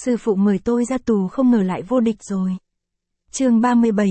Sư phụ mời tôi ra tù không ngờ lại vô địch rồi. Chương 37,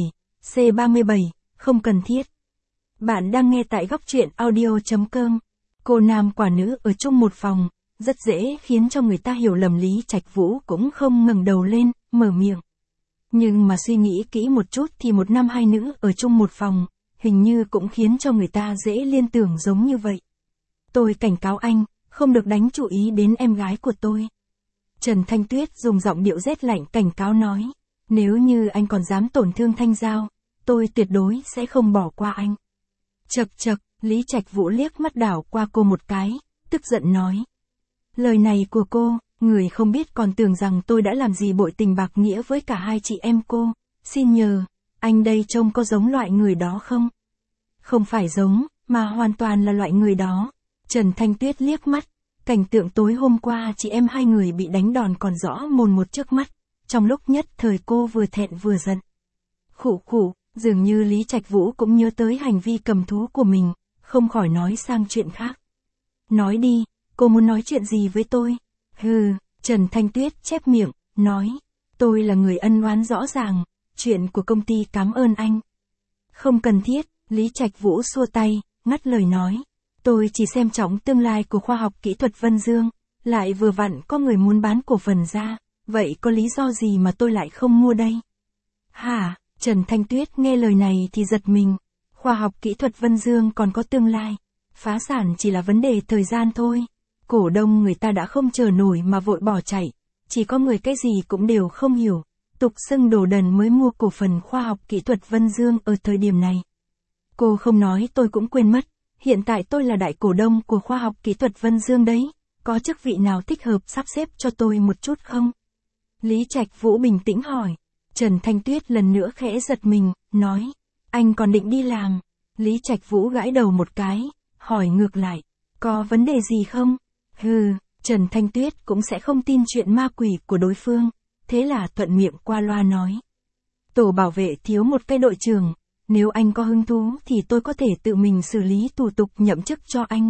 C37, không cần thiết. Bạn đang nghe tại góc truyện audio.com. Cô nam quả nữ ở chung một phòng, rất dễ khiến cho người ta hiểu lầm. Lý Trạch Vũ cũng không ngẩng đầu lên, mở miệng. Nhưng mà suy nghĩ kỹ một chút thì một nam hai nữ ở chung một phòng, hình như cũng khiến cho người ta dễ liên tưởng giống như vậy. Tôi cảnh cáo anh, không được đánh chú ý đến em gái của tôi. Trần Thanh Tuyết dùng giọng điệu rét lạnh cảnh cáo nói. Nếu như anh còn dám tổn thương Thanh Giao, tôi tuyệt đối sẽ không bỏ qua anh. Chậc chậc, Lý Trạch Vũ liếc mắt đảo qua cô một cái, tức giận nói. Lời này của cô, người không biết còn tưởng rằng tôi đã làm gì bội tình bạc nghĩa với cả hai chị em cô. Xin nhờ, anh đây trông có giống loại người đó không? Không phải giống, mà hoàn toàn là loại người đó. Trần Thanh Tuyết liếc mắt, cảnh tượng tối hôm qua chị em hai người bị đánh đòn còn rõ mồn một trước mắt. Trong lúc nhất thời cô vừa thẹn vừa giận. Khụ khụ, dường như Lý Trạch Vũ cũng nhớ tới hành vi cầm thú của mình, không khỏi nói sang chuyện khác. Nói đi, cô muốn nói chuyện gì với tôi? Hừ, Trần Thanh Tuyết chép miệng, nói. Tôi là người ân oán rõ ràng, chuyện của công ty cảm ơn anh. Không cần thiết, Lý Trạch Vũ xua tay, ngắt lời nói. Tôi chỉ xem trọng tương lai của khoa học kỹ thuật Vân Dương, lại vừa vặn có người muốn bán cổ phần ra, vậy có lý do gì mà tôi lại không mua đây? Hả? Trần Thanh Tuyết nghe lời này thì giật mình. Khoa học kỹ thuật Vân Dương còn có tương lai, phá sản chỉ là vấn đề thời gian thôi. Cổ đông người ta đã không chờ nổi mà vội bỏ chạy, chỉ có người cái gì cũng đều không hiểu, tục xưng đồ đần mới mua cổ phần khoa học kỹ thuật Vân Dương ở thời điểm này. Cô không nói tôi cũng quên mất, hiện tại tôi là đại cổ đông của khoa học kỹ thuật Vân Dương đấy, có chức vị nào thích hợp sắp xếp cho tôi một chút không? Lý Trạch Vũ bình tĩnh hỏi. Trần Thanh Tuyết lần nữa khẽ giật mình, nói. Anh còn định đi làm? Lý Trạch Vũ gãi đầu một cái, hỏi ngược lại. Có vấn đề gì không? Hừ, Trần Thanh Tuyết cũng sẽ không tin chuyện ma quỷ của đối phương, thế là thuận miệng qua loa nói. Tổ bảo vệ thiếu một cái đội trưởng, nếu anh có hứng thú thì tôi có thể tự mình xử lý thủ tục nhậm chức cho anh.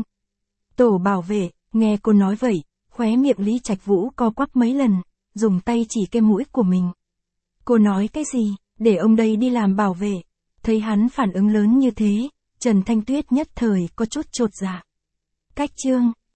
Tổ bảo vệ, nghe cô nói vậy, khóe miệng Lý Trạch Vũ co quắp mấy lần, dùng tay chỉ cái mũi của mình. Cô nói cái gì, để ông đây đi làm bảo vệ? Thấy hắn phản ứng lớn như thế, Trần Thanh Tuyết nhất thời có chút chột dạ. Cách chương